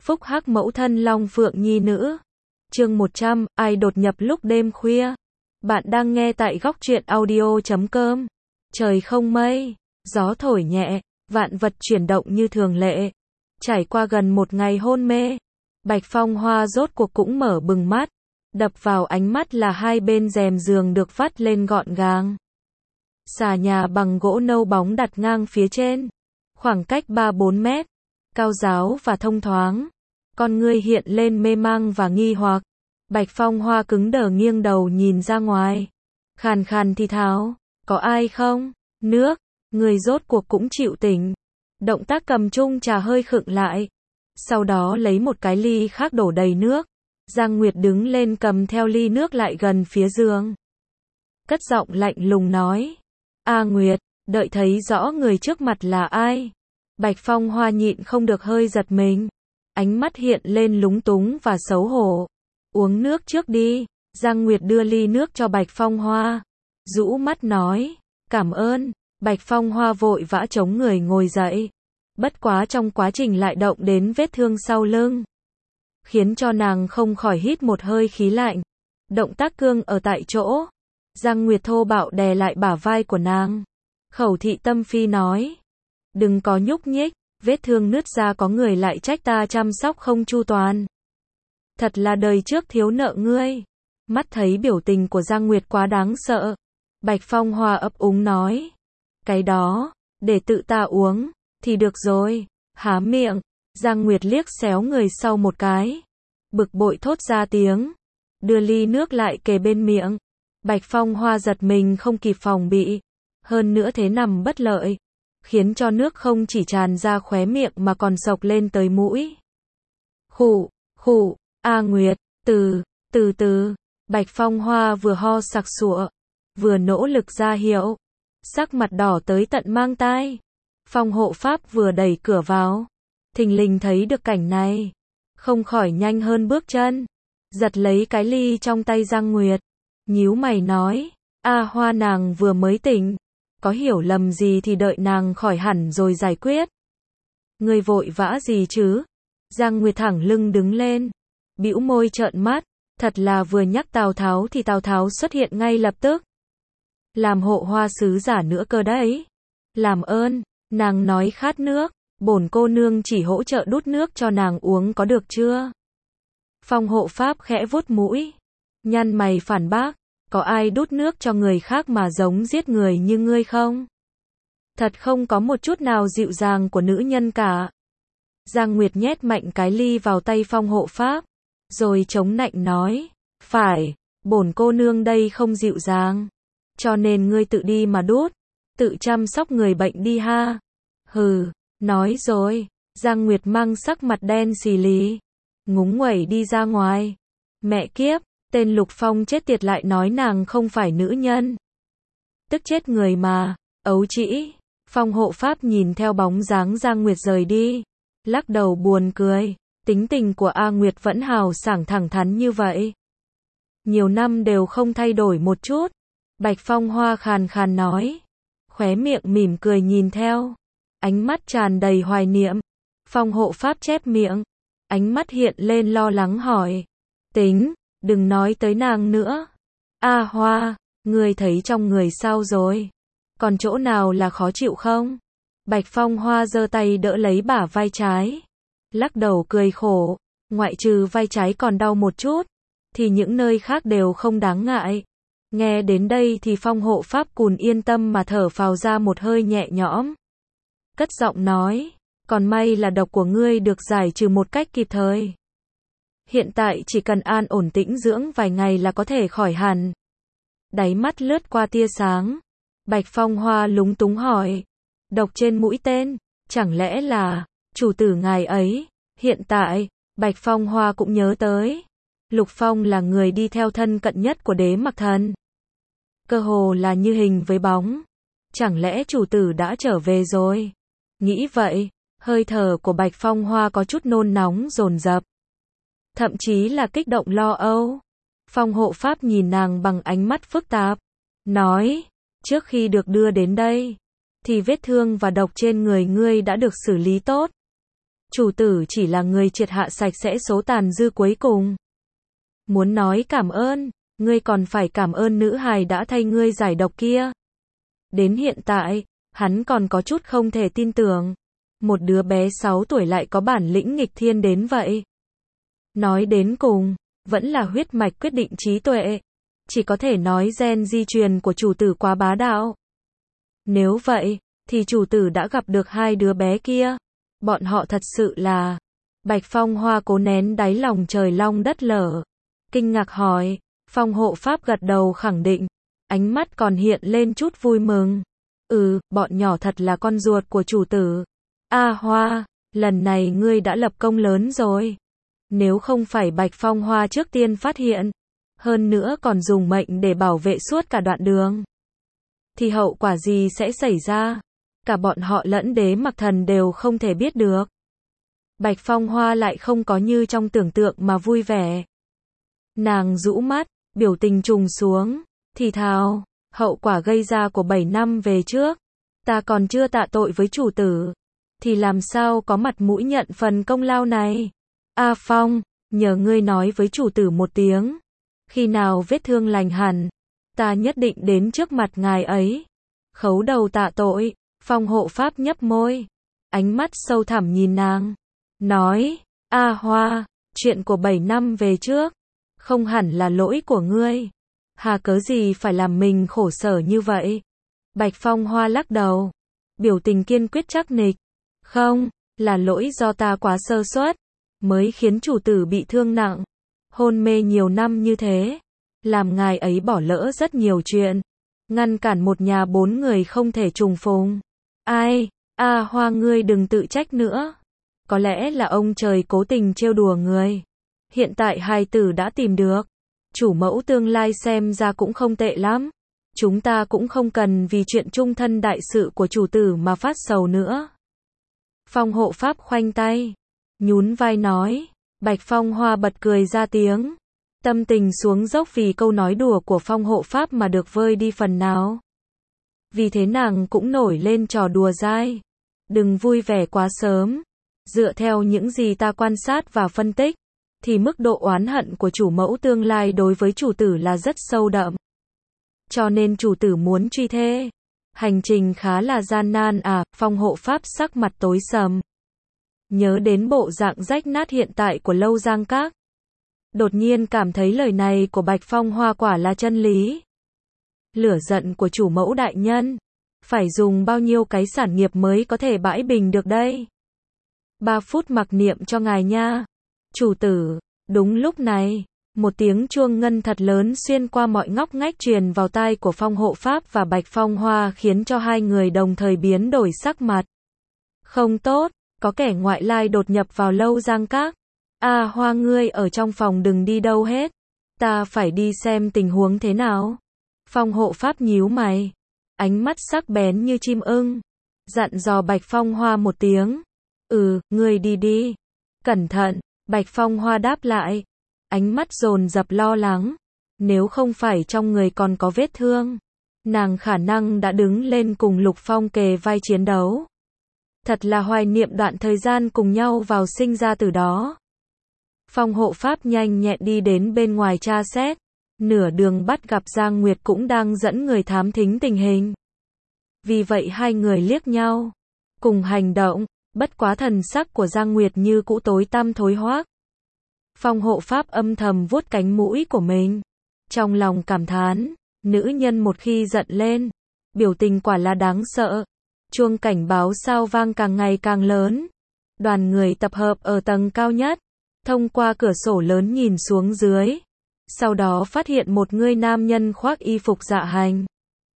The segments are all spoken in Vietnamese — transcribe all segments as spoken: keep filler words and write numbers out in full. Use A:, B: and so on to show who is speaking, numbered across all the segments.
A: Phúc hắc mẫu thân Long Phượng Nhi nữ. Chương một trăm, ai đột nhập lúc đêm khuya. Bạn đang nghe tại góc truyện audio chấm com. Trời không mây, gió thổi nhẹ, vạn vật chuyển động như thường lệ. Trải qua gần một ngày hôn mê, Bạch Phong Hoa rốt cuộc cũng mở bừng mắt. Đập vào ánh mắt là hai bên rèm giường được vắt lên gọn gàng. Xà nhà bằng gỗ nâu bóng đặt ngang phía trên. Khoảng cách ba bốn mét. Cao ráo và thông thoáng. Con ngươi hiện lên mê mang và nghi hoặc. Bạch Phong Hoa cứng đờ nghiêng đầu nhìn ra ngoài. Khàn khàn thì thào, có ai không? Nước. Người rốt cuộc cũng chịu tỉnh. Động tác cầm chung trà hơi khựng lại. Sau đó lấy một cái ly khác đổ đầy nước. Giang Nguyệt đứng lên cầm theo ly nước lại gần phía giường. Cất giọng lạnh lùng nói. A Nguyệt, đợi thấy rõ người trước mặt là ai. Bạch Phong Hoa nhịn không được hơi giật mình. Ánh mắt hiện lên lúng túng và xấu hổ. Uống nước trước đi. Giang Nguyệt đưa ly nước cho Bạch Phong Hoa. Rũ mắt nói. Cảm ơn. Bạch Phong Hoa vội vã chống người ngồi dậy. Bất quá trong quá trình lại động đến vết thương sau lưng. Khiến cho nàng không khỏi hít một hơi khí lạnh. Động tác cương ở tại chỗ. Giang Nguyệt thô bạo đè lại bả vai của nàng. Khẩu thị tâm phi nói. Đừng có nhúc nhích, vết thương nứt ra có người lại trách ta chăm sóc không chu toàn. Thật là đời trước thiếu nợ ngươi. Mắt thấy biểu tình của Giang Nguyệt quá đáng sợ. Bạch Phong Hoa ấp úng nói. Cái đó, để tự ta uống, thì được rồi. Há miệng, Giang Nguyệt liếc xéo người sau một cái. Bực bội thốt ra tiếng. Đưa ly nước lại kề bên miệng. Bạch Phong Hoa giật mình không kịp phòng bị. Hơn nữa thế nằm bất lợi. Khiến cho nước không chỉ tràn ra khóe miệng mà còn sộc lên tới mũi. Khụ, khụ, A Nguyệt, từ, từ từ. Bạch Phong Hoa vừa ho sặc sụa, vừa nỗ lực ra hiệu. Sắc mặt đỏ tới tận mang tai. Phong hộ pháp vừa đẩy cửa vào. Thình lình thấy được cảnh này. Không khỏi nhanh hơn bước chân. Giật lấy cái ly trong tay Giang Nguyệt. Nhíu mày nói. A Hoa nàng vừa mới tỉnh. Có hiểu lầm gì thì đợi nàng khỏi hẳn rồi giải quyết. Người vội vã gì chứ? Giang Nguyệt thẳng lưng đứng lên. Bĩu môi trợn mắt. Thật là vừa nhắc Tào Tháo thì Tào Tháo xuất hiện ngay lập tức. Làm hộ hoa sứ giả nữa cơ đấy. Làm ơn, nàng nói khát nước. Bổn cô nương chỉ hỗ trợ đút nước cho nàng uống có được chưa? Phong hộ pháp khẽ vuốt mũi. Nhăn mày phản bác. Có ai đút nước cho người khác mà giống giết người như ngươi không? Thật không có một chút nào dịu dàng của nữ nhân cả. Giang Nguyệt nhét mạnh cái ly vào tay phong hộ pháp. Rồi chống nạnh nói. Phải, bổn cô nương đây không dịu dàng. Cho nên ngươi tự đi mà đút. Tự chăm sóc người bệnh đi ha. Hừ, nói rồi. Giang Nguyệt mang sắc mặt đen xì lì. Ngúng nguẩy đi ra ngoài. Mẹ kiếp. Tên Lục Phong chết tiệt lại nói nàng không phải nữ nhân. Tức chết người mà. Ấu trĩ. Phong hộ pháp nhìn theo bóng dáng Giang Nguyệt rời đi. Lắc đầu buồn cười. Tính tình của A Nguyệt vẫn hào sảng thẳng thắn như vậy. Nhiều năm đều không thay đổi một chút. Bạch Phong Hoa khàn khàn nói. Khóe miệng mỉm cười nhìn theo. Ánh mắt tràn đầy hoài niệm. Phong hộ pháp chép miệng. Ánh mắt hiện lên lo lắng hỏi. Tính. Đừng nói tới nàng nữa. A Hoa, ngươi thấy trong người sao rồi? Còn chỗ nào là khó chịu không? Bạch Phong Hoa giơ tay đỡ lấy bả vai trái. Lắc đầu cười khổ. Ngoại trừ vai trái còn đau một chút. Thì những nơi khác đều không đáng ngại. Nghe đến đây thì phong hộ pháp cùn yên tâm mà thở phào ra một hơi nhẹ nhõm. Cất giọng nói. Còn may là độc của ngươi được giải trừ một cách kịp thời. Hiện tại chỉ cần an ổn tĩnh dưỡng vài ngày là có thể khỏi hẳn. Đáy mắt lướt qua tia sáng. Bạch Phong Hoa lúng túng hỏi. Độc trên mũi tên, chẳng lẽ là chủ tử ngài ấy? Hiện tại, Bạch Phong Hoa cũng nhớ tới. Lục Phong là người đi theo thân cận nhất của Đế Mặc Thần. Cơ hồ là như hình với bóng. Chẳng lẽ chủ tử đã trở về rồi? Nghĩ vậy, hơi thở của Bạch Phong Hoa có chút nôn nóng dồn dập. Thậm chí là kích động lo âu. Phong hộ pháp nhìn nàng bằng ánh mắt phức tạp. Nói, trước khi được đưa đến đây, thì vết thương và độc trên người ngươi đã được xử lý tốt. Chủ tử chỉ là người triệt hạ sạch sẽ số tàn dư cuối cùng. Muốn nói cảm ơn, ngươi còn phải cảm ơn nữ hài đã thay ngươi giải độc kia. Đến hiện tại, hắn còn có chút không thể tin tưởng. Một đứa bé sáu tuổi lại có bản lĩnh nghịch thiên đến vậy. Nói đến cùng, vẫn là huyết mạch quyết định trí tuệ. Chỉ có thể nói gen di truyền của chủ tử quá bá đạo. Nếu vậy, thì chủ tử đã gặp được hai đứa bé kia. Bọn họ thật sự là... Bạch Phong Hoa cố nén đáy lòng trời long đất lở. Kinh ngạc hỏi, Phong hộ pháp gật đầu khẳng định. Ánh mắt còn hiện lên chút vui mừng. Ừ, bọn nhỏ thật là con ruột của chủ tử. A Hoa, lần này ngươi đã lập công lớn rồi. Nếu không phải Bạch Phong Hoa trước tiên phát hiện, hơn nữa còn dùng mệnh để bảo vệ suốt cả đoạn đường, thì hậu quả gì sẽ xảy ra? Cả bọn họ lẫn Đế Mặc Thần đều không thể biết được. Bạch Phong Hoa lại không có như trong tưởng tượng mà vui vẻ. Nàng rũ mắt, biểu tình trùng xuống, thì thào, hậu quả gây ra của bảy năm về trước, ta còn chưa tạ tội với chủ tử, thì làm sao có mặt mũi nhận phần công lao này? A Phong, nhờ ngươi nói với chủ tử một tiếng, khi nào vết thương lành hẳn, ta nhất định đến trước mặt ngài ấy, khấu đầu tạ tội. Phong hộ pháp nhấp môi, ánh mắt sâu thẳm nhìn nàng, nói, A Hoa, chuyện của bảy năm về trước, không hẳn là lỗi của ngươi, hà cớ gì phải làm mình khổ sở như vậy? Bạch Phong Hoa lắc đầu, biểu tình kiên quyết chắc nịch, không, là lỗi do ta quá sơ suất, mới khiến chủ tử bị thương nặng, hôn mê nhiều năm như thế, làm ngài ấy bỏ lỡ rất nhiều chuyện, ngăn cản một nhà bốn người không thể trùng phùng. Ai, A Hoa ngươi đừng tự trách nữa. Có lẽ là ông trời cố tình trêu đùa người. Hiện tại hài tử đã tìm được. Chủ mẫu tương lai xem ra cũng không tệ lắm. Chúng ta cũng không cần vì chuyện chung thân đại sự của chủ tử mà phát sầu nữa. Phong hộ pháp khoanh tay, nhún vai nói. Bạch Phong Hoa bật cười ra tiếng. Tâm tình xuống dốc vì câu nói đùa của phong hộ pháp mà được vơi đi phần nào. Vì thế nàng cũng nổi lên trò đùa dai. Đừng vui vẻ quá sớm. Dựa theo những gì ta quan sát và phân tích, thì mức độ oán hận của chủ mẫu tương lai đối với chủ tử là rất sâu đậm. Cho nên chủ tử muốn truy thê. Hành trình khá là gian nan à, phong hộ pháp sắc mặt tối sầm. Nhớ đến bộ dạng rách nát hiện tại của Lâu Giang Các. Đột nhiên cảm thấy lời này của Bạch Phong Hoa quả là chân lý. Lửa giận của chủ mẫu đại nhân, phải dùng bao nhiêu cái sản nghiệp mới có thể bãi bình được đây? Ba phút mặc niệm cho ngài nha. Chủ tử, đúng lúc này, một tiếng chuông ngân thật lớn xuyên qua mọi ngóc ngách truyền vào tai của Phong hộ pháp và Bạch Phong Hoa khiến cho hai người đồng thời biến đổi sắc mặt. Không tốt, có kẻ ngoại lai đột nhập vào Lâu Giang Các. A Hoa ngươi ở trong phòng đừng đi đâu hết. Ta phải đi xem tình huống thế nào. Phong hộ pháp nhíu mày, ánh mắt sắc bén như chim ưng, dặn dò Bạch Phong Hoa một tiếng. Ừ, ngươi đi đi. Cẩn thận, Bạch Phong Hoa đáp lại, ánh mắt dồn dập lo lắng. Nếu không phải trong người còn có vết thương, nàng khả năng đã đứng lên cùng Lục Phong kề vai chiến đấu. Thật là hoài niệm đoạn thời gian cùng nhau vào sinh ra từ đó. Phong hộ pháp nhanh nhẹn đi đến bên ngoài tra xét. Nửa đường bắt gặp Giang Nguyệt cũng đang dẫn người thám thính tình hình. Vì vậy hai người liếc nhau, cùng hành động, bất quá thần sắc của Giang Nguyệt như cũ tối tăm thối hoác. Phong hộ pháp âm thầm vuốt cánh mũi của mình, trong lòng cảm thán, nữ nhân một khi giận lên, biểu tình quả là đáng sợ. Chuông cảnh báo sao vang càng ngày càng lớn. Đoàn người tập hợp ở tầng cao nhất, thông qua cửa sổ lớn nhìn xuống dưới. Sau đó phát hiện một người nam nhân khoác y phục dạ hành,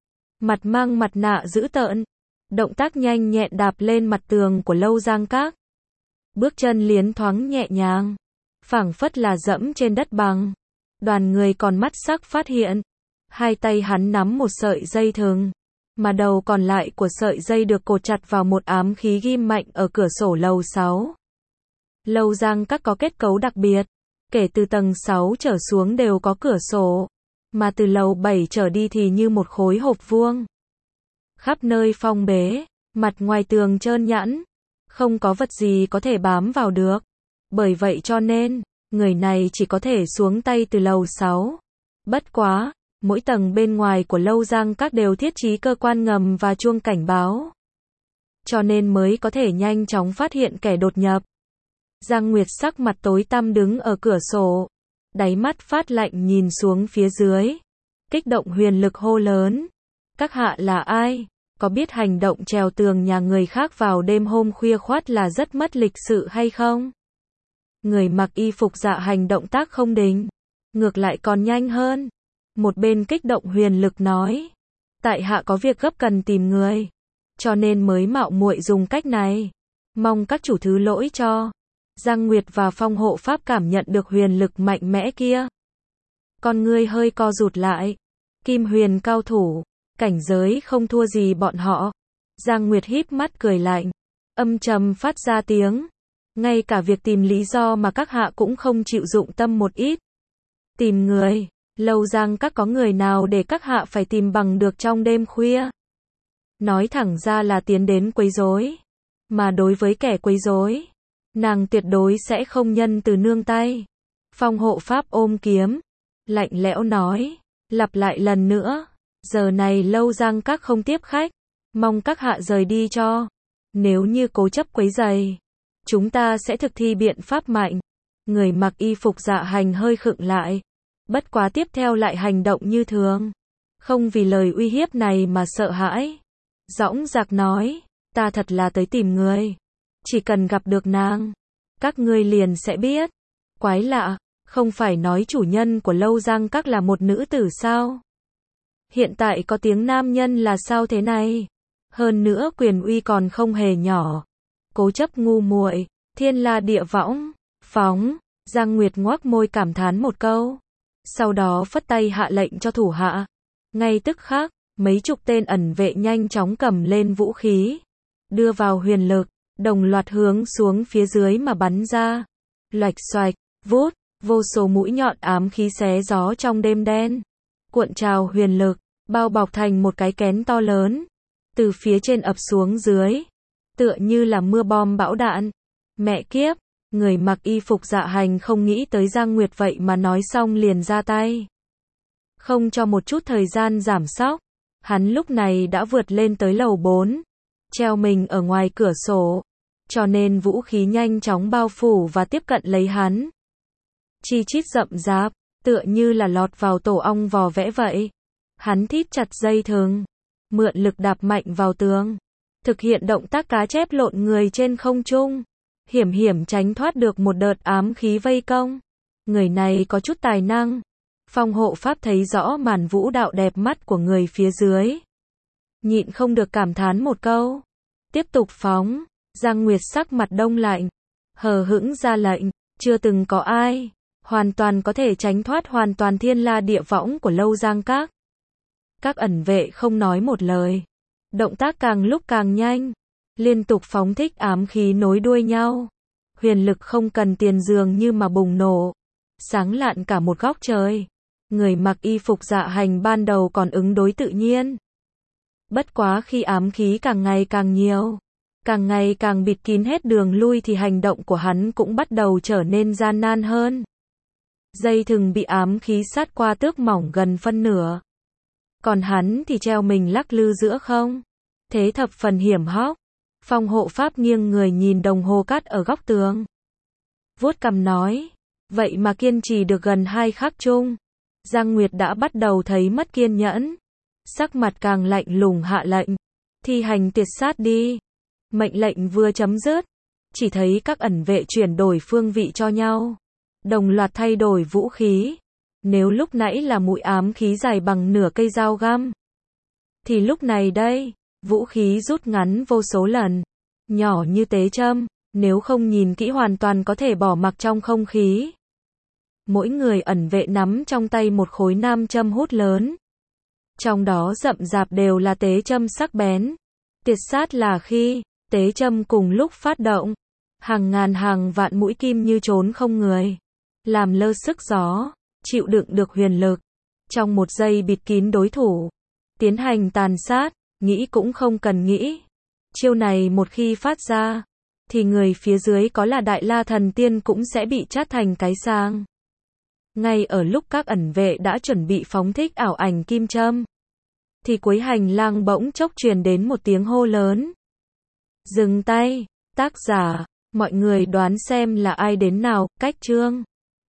A: mặt mang mặt nạ dữ tợn, động tác nhanh nhẹn đạp lên mặt tường của Lâu Giang Các. Bước chân liến thoáng nhẹ nhàng, phảng phất là dẫm trên đất bằng. Đoàn người còn mắt sắc phát hiện, hai tay hắn nắm một sợi dây thừng, mà đầu còn lại của sợi dây được cột chặt vào một ám khí ghim mạnh ở cửa sổ lầu sáu. Lâu Giang Các có kết cấu đặc biệt. Kể từ tầng sáu trở xuống đều có cửa sổ, mà từ lầu bảy trở đi thì như một khối hộp vuông. Khắp nơi phong bế, mặt ngoài tường trơn nhẵn, Không có vật gì có thể bám vào được. Bởi vậy cho nên, người này chỉ có thể xuống tay từ lầu sáu. Bất quá, mỗi tầng bên ngoài của Lâu Giang Các đều thiết trí cơ quan ngầm và chuông cảnh báo. Cho nên mới có thể nhanh chóng phát hiện kẻ đột nhập. Giang Nguyệt sắc mặt tối tăm đứng ở cửa sổ. Đáy mắt phát lạnh nhìn xuống phía dưới. Kích động huyền lực hô lớn. Các hạ là ai? Có biết hành động trèo tường nhà người khác vào đêm hôm khuya khoắt là rất mất lịch sự hay không? Người mặc y phục dạ hành động tác không đình. Ngược lại còn nhanh hơn. Một bên kích động huyền lực nói. Tại hạ có việc gấp cần tìm người. Cho nên mới mạo muội dùng cách này. Mong các chủ thứ lỗi cho. Giang Nguyệt và Phong Hộ Pháp cảm nhận được huyền lực mạnh mẽ kia. Con ngươi hơi co rụt lại. Kim huyền cao thủ. Cảnh giới không thua gì bọn họ. Giang Nguyệt híp mắt cười lạnh. Âm trầm phát ra tiếng. Ngay cả việc tìm lý do mà các hạ cũng không chịu dụng tâm một ít. Tìm người. Lâu Giang Các có người nào để các hạ phải tìm bằng được trong đêm khuya. Nói thẳng ra là tiến đến quấy rối. Mà đối với kẻ quấy rối, nàng tuyệt đối sẽ không nhân từ nương tay. Phong Hộ Pháp ôm kiếm. Lạnh lẽo nói. Lặp lại lần nữa. Giờ này Lâu Giang Các không tiếp khách. Mong các hạ rời đi cho. Nếu như cố chấp quấy rầy, chúng ta sẽ thực thi biện pháp mạnh. Người mặc y phục dạ hành hơi khựng lại. Bất quá tiếp theo lại hành động như thường. Không vì lời uy hiếp này mà sợ hãi. Dõng dạc nói. Ta thật là tới tìm người. Chỉ cần gặp được nàng, các ngươi liền sẽ biết. Quái lạ, không phải nói chủ nhân của Lâu Giang Các là một nữ tử sao? Hiện tại có tiếng nam nhân là sao thế này? Hơn nữa quyền uy còn không hề nhỏ. Cố chấp ngu muội, thiên la địa võng, phóng. Giang Nguyệt ngoác môi cảm thán một câu. Sau đó phất tay hạ lệnh cho thủ hạ. Ngay tức khắc, mấy chục tên ẩn vệ nhanh chóng cầm lên vũ khí. Đưa vào huyền lực, đồng loạt hướng xuống phía dưới mà bắn ra. Loạch xoạch, vút, vô số mũi nhọn ám khí xé gió trong đêm đen. Cuộn trào huyền lực, bao bọc thành một cái kén to lớn. Từ phía trên ập xuống dưới. Tựa như là mưa bom bão đạn. Mẹ kiếp, người mặc y phục dạ hành không nghĩ tới Giang Nguyệt vậy mà nói xong liền ra tay. Không cho một chút thời gian giảm sóc. Hắn lúc này đã vượt lên tới lầu bốn. Treo mình ở ngoài cửa sổ. Cho nên vũ khí nhanh chóng bao phủ và tiếp cận lấy hắn. Chi chít rậm rạp, tựa như là lọt vào tổ ong vò vẽ vậy. Hắn thít chặt dây thừng. Mượn lực đạp mạnh vào tường. Thực hiện động tác cá chép lộn người trên không trung. Hiểm hiểm tránh thoát được một đợt ám khí vây công. Người này có chút tài năng. Phong Hộ Pháp thấy rõ màn vũ đạo đẹp mắt của người phía dưới. Nhịn không được cảm thán một câu. Tiếp tục phóng. Giang Nguyệt sắc mặt đông lạnh. Hờ hững ra lệnh. Chưa từng có ai. Hoàn toàn có thể tránh thoát hoàn toàn thiên la địa võng của Lâu Giang Các. Các ẩn vệ không nói một lời. Động tác càng lúc càng nhanh. Liên tục phóng thích ám khí nối đuôi nhau. Huyền lực không cần tiền dường như mà bùng nổ. Sáng lạn cả một góc trời. Người mặc y phục dạ hành ban đầu còn ứng đối tự nhiên. Bất quá khi ám khí càng ngày càng nhiều, càng ngày càng bịt kín hết đường lui thì hành động của hắn cũng bắt đầu trở nên gian nan hơn. Dây thừng bị ám khí sát qua tước mỏng gần phân nửa. Còn hắn thì treo mình lắc lư giữa không. Thế thập phần hiểm hóc. Phong Hộ Pháp nghiêng người nhìn đồng hồ cát ở góc tường. Vuốt cằm nói. Vậy mà kiên trì được gần hai khắc chung. Giang Nguyệt đã bắt đầu thấy mất kiên nhẫn. Sắc mặt càng lạnh lùng hạ lệnh. Thi hành tiệt sát đi. Mệnh lệnh vừa chấm dứt. Chỉ thấy các ẩn vệ chuyển đổi phương vị cho nhau. Đồng loạt thay đổi vũ khí. Nếu lúc nãy là mũi ám khí dài bằng nửa cây dao găm. Thì lúc này đây, vũ khí rút ngắn vô số lần. Nhỏ như tế châm. Nếu không nhìn kỹ hoàn toàn có thể bỏ mặc trong không khí. Mỗi người ẩn vệ nắm trong tay một khối nam châm hút lớn. Trong đó rậm rạp đều là tế châm sắc bén. Tiệt sát là khi tế châm cùng lúc phát động. Hàng ngàn hàng vạn mũi kim như trốn không người. Làm lơ sức gió. Chịu đựng được huyền lực. Trong một giây bịt kín đối thủ. Tiến hành tàn sát. Nghĩ cũng không cần nghĩ. Chiêu này một khi phát ra. thì người phía dưới có là Đại La Thần Tiên cũng sẽ bị chát thành cái sang. Ngay ở lúc các ẩn vệ đã chuẩn bị phóng thích ảo ảnh kim châm, thì cuối hành lang bỗng chốc truyền đến một tiếng hô lớn. Dừng tay, tác giả, mọi người đoán xem là ai đến nào, cách chương.